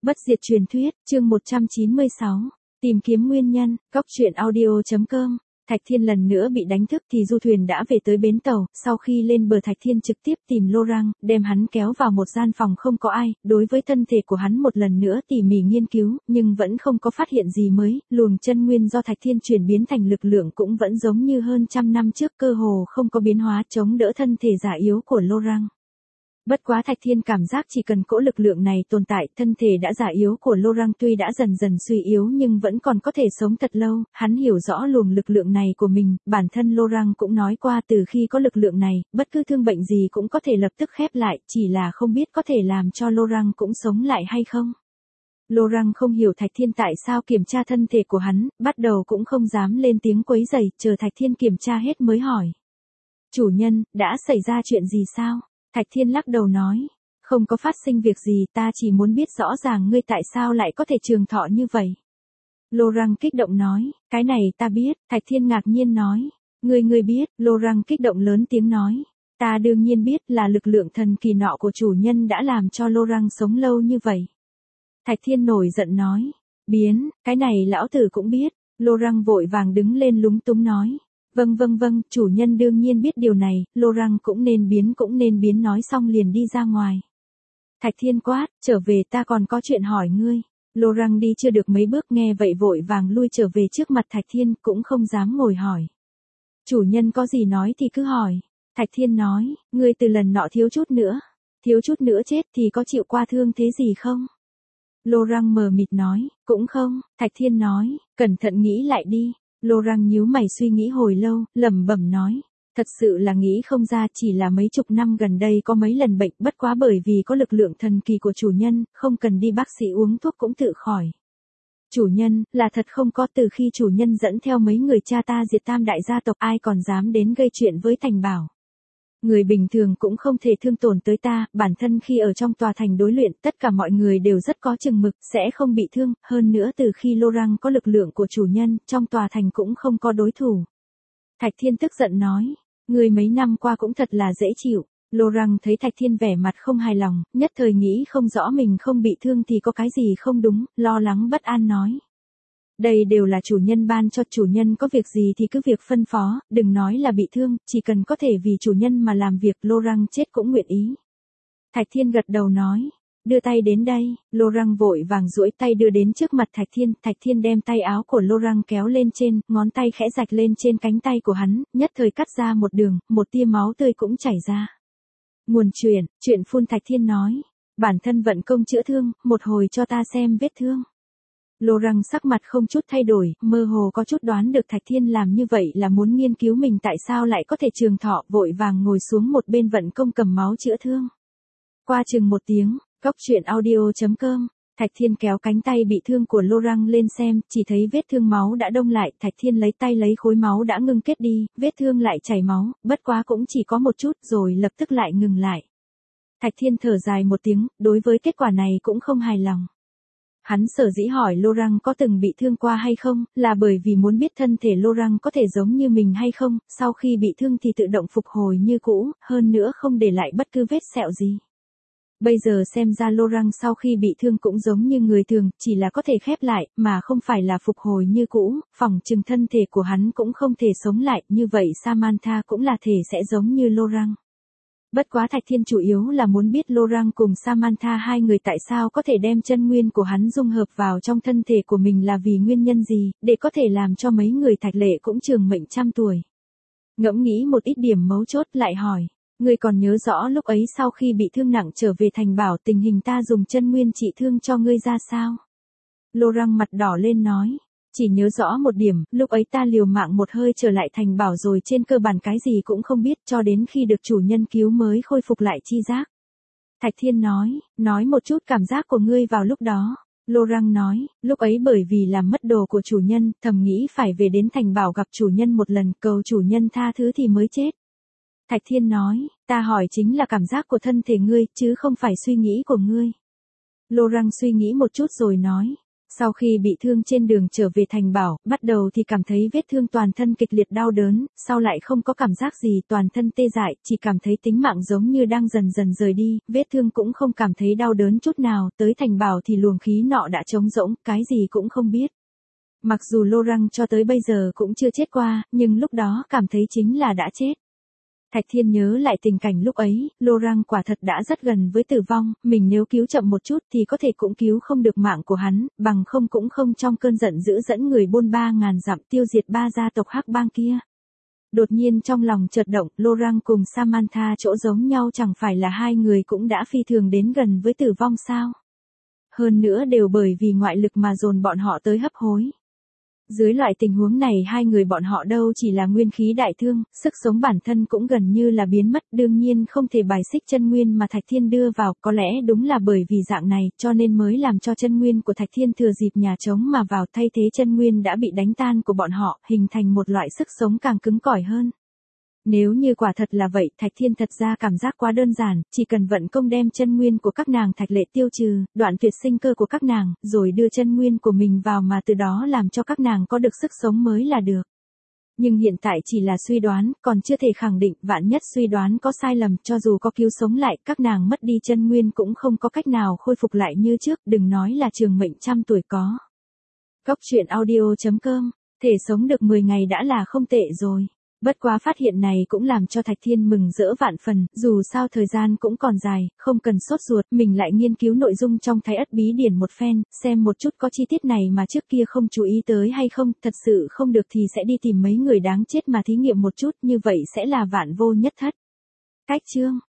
Bất diệt truyền thuyết, chương 196. Tìm kiếm nguyên nhân, Cóc truyện audio.com. Thạch Thiên lần nữa bị đánh thức thì du thuyền đã về tới bến tàu, sau khi lên bờ Thạch Thiên trực tiếp tìm Laurent, đem hắn kéo vào một gian phòng không có ai, đối với thân thể của hắn một lần nữa tỉ mỉ nghiên cứu, nhưng vẫn không có phát hiện gì mới, luồng chân nguyên do Thạch Thiên chuyển biến thành lực lượng cũng vẫn giống như hơn trăm năm trước, cơ hồ không có biến hóa chống đỡ thân thể già yếu của Laurent. Bất quá Thạch Thiên cảm giác chỉ cần cỗ lực lượng này tồn tại, thân thể đã già yếu của Laurent tuy đã dần dần suy yếu nhưng vẫn còn có thể sống thật lâu, hắn hiểu rõ luồng lực lượng này của mình, bản thân Laurent cũng nói qua từ khi có lực lượng này, bất cứ thương bệnh gì cũng có thể lập tức khép lại, chỉ là không biết có thể làm cho Laurent cũng sống lại hay không. Laurent không hiểu Thạch Thiên tại sao kiểm tra thân thể của hắn, bắt đầu cũng không dám lên tiếng quấy rầy, chờ Thạch Thiên kiểm tra hết mới hỏi. Chủ nhân, đã xảy ra chuyện gì sao? Thạch Thiên lắc đầu nói, không có phát sinh việc gì, ta chỉ muốn biết rõ ràng ngươi tại sao lại có thể trường thọ như vậy. Laurent kích động nói, cái này ta biết, Thạch Thiên ngạc nhiên nói, ngươi biết, Laurent kích động lớn tiếng nói, ta đương nhiên biết là lực lượng thần kỳ nọ của chủ nhân đã làm cho Laurent sống lâu như vậy. Thạch Thiên nổi giận nói, cái này lão tử cũng biết, Laurent vội vàng đứng lên lúng túng nói. Vâng, chủ nhân đương nhiên biết điều này, Laurent cũng nên biến nói xong liền đi ra ngoài. Thạch Thiên quát, trở về ta còn có chuyện hỏi ngươi. Laurent đi chưa được mấy bước nghe vậy vội vàng lui trở về trước mặt Thạch Thiên cũng không dám ngồi hỏi. Chủ nhân có gì nói thì cứ hỏi. Thạch Thiên nói, ngươi từ lần nọ thiếu chút nữa chết thì có chịu qua thương thế gì không? Laurent mờ mịt nói, cũng không, Thạch Thiên nói, cẩn thận nghĩ lại đi. Laurent nhíu mày suy nghĩ hồi lâu, lẩm bẩm nói, thật sự là nghĩ không ra, chỉ là mấy chục năm gần đây có mấy lần bệnh, bất quá bởi vì có lực lượng thần kỳ của chủ nhân, không cần đi bác sĩ uống thuốc cũng tự khỏi. Chủ nhân, là thật không có, từ khi chủ nhân dẫn theo mấy người cha ta diệt tam đại gia tộc, ai còn dám đến gây chuyện với Thành Bảo. Người bình thường cũng không thể thương tổn tới ta, bản thân khi ở trong tòa thành đối luyện, tất cả mọi người đều rất có chừng mực, sẽ không bị thương, hơn nữa từ khi Laurent có lực lượng của chủ nhân, trong tòa thành cũng không có đối thủ. Thạch Thiên tức giận nói, người mấy năm qua cũng thật là dễ chịu. Laurent thấy Thạch Thiên vẻ mặt không hài lòng, nhất thời nghĩ không rõ mình không bị thương thì có cái gì không đúng, lo lắng bất an nói. Đây đều là chủ nhân ban cho, chủ nhân có việc gì thì cứ việc phân phó, đừng nói là bị thương, chỉ cần có thể vì chủ nhân mà làm việc, Laurent chết cũng nguyện ý. Thạch Thiên gật đầu nói, đưa tay đến đây, Laurent vội vàng duỗi tay đưa đến trước mặt Thạch Thiên đem tay áo của Laurent kéo lên trên, ngón tay khẽ rạch lên trên cánh tay của hắn, nhất thời cắt ra một đường, một tia máu tươi cũng chảy ra. Nguồn chuyện phun Thạch Thiên nói, bản thân vận công chữa thương, một hồi cho ta xem vết thương. Laurent sắc mặt không chút thay đổi, mơ hồ có chút đoán được Thạch Thiên làm như vậy là muốn nghiên cứu mình tại sao lại có thể trường thọ, vội vàng ngồi xuống một bên vận công cầm máu chữa thương. Qua chừng một tiếng, Cóc truyện audio.com, Thạch Thiên kéo cánh tay bị thương của Laurent lên xem, chỉ thấy vết thương máu đã đông lại, Thạch Thiên lấy tay lấy khối máu đã ngưng kết đi, vết thương lại chảy máu, bất quá cũng chỉ có một chút rồi lập tức lại ngừng lại. Thạch Thiên thở dài một tiếng, đối với kết quả này cũng không hài lòng. Hắn sở dĩ hỏi Laurent có từng bị thương qua hay không, là bởi vì muốn biết thân thể Laurent có thể giống như mình hay không, sau khi bị thương thì tự động phục hồi như cũ, hơn nữa không để lại bất cứ vết sẹo gì. Bây giờ xem ra Laurent sau khi bị thương cũng giống như người thường, chỉ là có thể khép lại, mà không phải là phục hồi như cũ, phỏng chừng thân thể của hắn cũng không thể sống lại, như vậy Samantha cũng là thể sẽ giống như Laurent. Bất quá Thạch Thiên chủ yếu là muốn biết Laurent cùng Samantha hai người tại sao có thể đem chân nguyên của hắn dung hợp vào trong thân thể của mình là vì nguyên nhân gì, để có thể làm cho mấy người Thạch Lệ cũng trường mệnh trăm tuổi. Ngẫm nghĩ một ít điểm mấu chốt lại hỏi, ngươi còn nhớ rõ lúc ấy sau khi bị thương nặng trở về Thành Bảo tình hình ta dùng chân nguyên trị thương cho ngươi ra sao? Laurent mặt đỏ lên nói. Chỉ nhớ rõ một điểm, lúc ấy ta liều mạng một hơi trở lại Thành Bảo rồi trên cơ bản cái gì cũng không biết cho đến khi được chủ nhân cứu mới khôi phục lại chi giác. Thạch Thiên nói một chút cảm giác của ngươi vào lúc đó. Laurent nói, lúc ấy bởi vì làm mất đồ của chủ nhân, thầm nghĩ phải về đến Thành Bảo gặp chủ nhân một lần, cầu chủ nhân tha thứ thì mới chết. Thạch Thiên nói, ta hỏi chính là cảm giác của thân thể ngươi, chứ không phải suy nghĩ của ngươi. Laurent suy nghĩ một chút rồi nói. Sau khi bị thương trên đường trở về thành bảo, bắt đầu thì cảm thấy vết thương toàn thân kịch liệt đau đớn, sau lại không có cảm giác gì, toàn thân tê dại, chỉ cảm thấy tính mạng giống như đang dần dần rời đi, vết thương cũng không cảm thấy đau đớn chút nào, tới thành bảo thì luồng khí nọ đã trống rỗng, cái gì cũng không biết. Mặc dù Laurent cho tới bây giờ cũng chưa chết qua, nhưng lúc đó cảm thấy chính là đã chết. Thạch Thiên nhớ lại tình cảnh lúc ấy, Laurent quả thật đã rất gần với tử vong, mình nếu cứu chậm một chút thì có thể cũng cứu không được mạng của hắn, bằng không cũng không trong cơn giận dữ dẫn người buôn 3.000 dặm tiêu diệt 3 gia tộc Hắc Bang kia. Đột nhiên trong lòng chợt động, Laurent cùng Samantha chỗ giống nhau chẳng phải là hai người cũng đã phi thường đến gần với tử vong sao? Hơn nữa đều bởi vì ngoại lực mà dồn bọn họ tới hấp hối. Dưới loại tình huống này hai người bọn họ đâu chỉ là nguyên khí đại thương, sức sống bản thân cũng gần như là biến mất, đương nhiên không thể bài xích chân nguyên mà Thạch Thiên đưa vào, có lẽ đúng là bởi vì dạng này, cho nên mới làm cho chân nguyên của Thạch Thiên thừa dịp nhà trống mà vào, thay thế chân nguyên đã bị đánh tan của bọn họ, hình thành một loại sức sống càng cứng cỏi hơn. Nếu như quả thật là vậy, Thạch Thiên thật ra cảm giác quá đơn giản, chỉ cần vận công đem chân nguyên của các nàng Thạch Lệ tiêu trừ, đoạn tuyệt sinh cơ của các nàng, rồi đưa chân nguyên của mình vào mà từ đó làm cho các nàng có được sức sống mới là được. Nhưng hiện tại chỉ là suy đoán, còn chưa thể khẳng định, vạn nhất suy đoán có sai lầm, cho dù có cứu sống lại, các nàng mất đi chân nguyên cũng không có cách nào khôi phục lại như trước, đừng nói là trường mệnh trăm tuổi có. Cốc truyện audio.com, thể sống được 10 ngày đã là không tệ rồi. Bất quá phát hiện này cũng làm cho Thạch Thiên mừng rỡ vạn phần, dù sao thời gian cũng còn dài, không cần sốt ruột, mình lại nghiên cứu nội dung trong Thái Ất Bí Điển một phen, xem một chút có chi tiết này mà trước kia không chú ý tới hay không, thật sự không được thì sẽ đi tìm mấy người đáng chết mà thí nghiệm một chút, như vậy sẽ là vạn vô nhất thất. Cách chương